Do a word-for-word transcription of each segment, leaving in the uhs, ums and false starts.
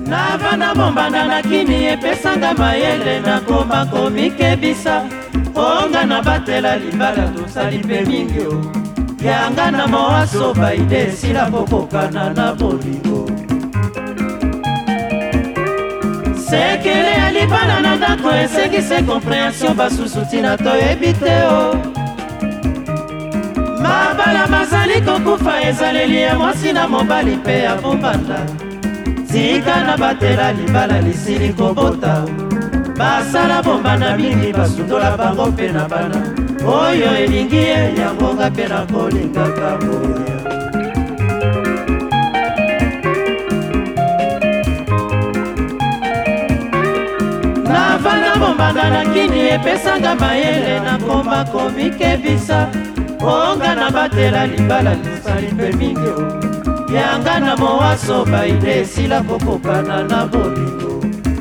Navanda bombanda na kini epesanga mayele na koma komikebisa onga na batela libala tosali mpe mingi o yanga na moaso baide esila kokokana na bolingo sekele ya libala na ndako esengise komprehension basusu tina toyebi te o mabala bazali kokufa ezaleli ya mwasi na mobali mpe ya bombanda tika na batela libala lisili kobota basala bombanda mingi basundola bango mpe na bana oyo elingi ye yangonga mpe na kolingaka boya navanda bombanda na kini epesanga mayele na komba komikebisa onga na batela libala lisali mpe mingi o yanga na moaso baide esila kokokana na bolingo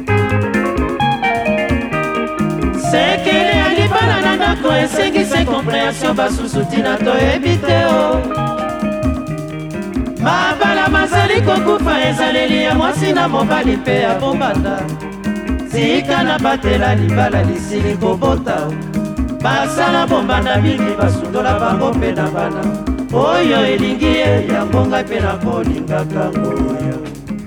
sekele ya libala na ndako esengise komprehension basusu tina toyebi te o mabala mazali kokufa ezaleli ya mwasi na mobali mpe ya bombanda tika na batela libala lisili kobota basala bombanda mingi basundola bango mpe na bana oyo elingi ye yangonga mpe na kolingaka ngoya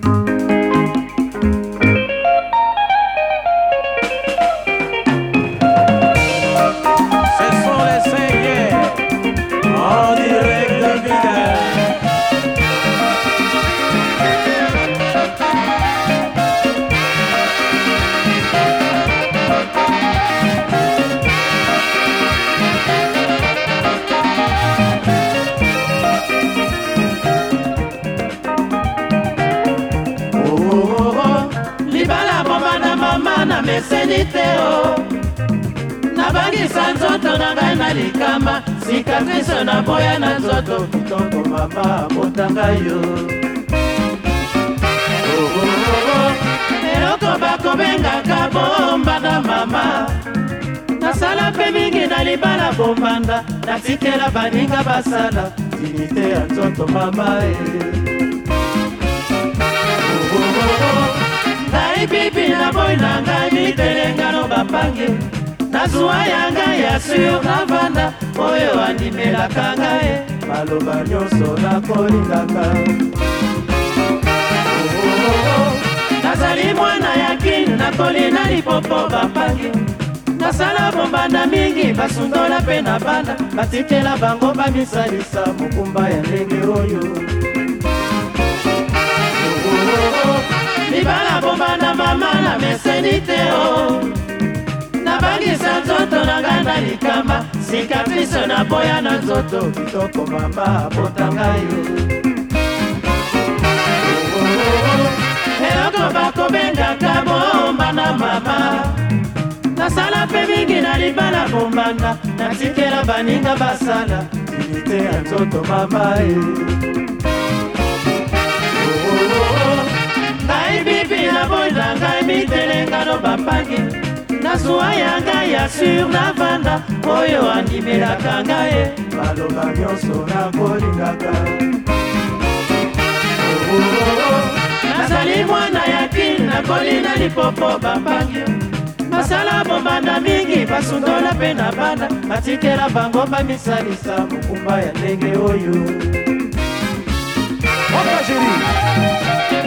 na meseni te o nabangisa nzoto na ngai na likama cicatrice na boya na nzoto kitoko mama botanga yo eloko bakobengaka bomba na mama nasala mpe mingi na libala bombanda natikela baninga basala dinite ya nzoto mama e ngai bibi na boy na ngai mitelengano bapange nazwa yanga ya sur navanda oyo animelaka ngai maloba nyonso nakolingaka nazali mwana ya kini nakolina lipopo bapange nasala bombanda mingi basundola mpe na banda batikela bango bamisalisa mokumba ya ndenge oyo libala bombanda mama na meseni te o nabangisa nzoto na ngai na likama cicatrice na boya na nzoto kitoko mama botanga yo eloko bakobengaka bomba na mama nasala mpe mingi na libala bombanda natikela baninga basala dinite ya nzoto mama e ngai bibi na boy na ngai mitelengano bapange nazwa yanga ya sur navanda oyo animelaka ngai maloba nyonso nakolingaka nazali mwana ya kini nakolina lipopo bapange basala bombanda mingi basundola mpe na bana batikela bango bamisalisa mokumba ya ndenge oyo Opa, Jeri!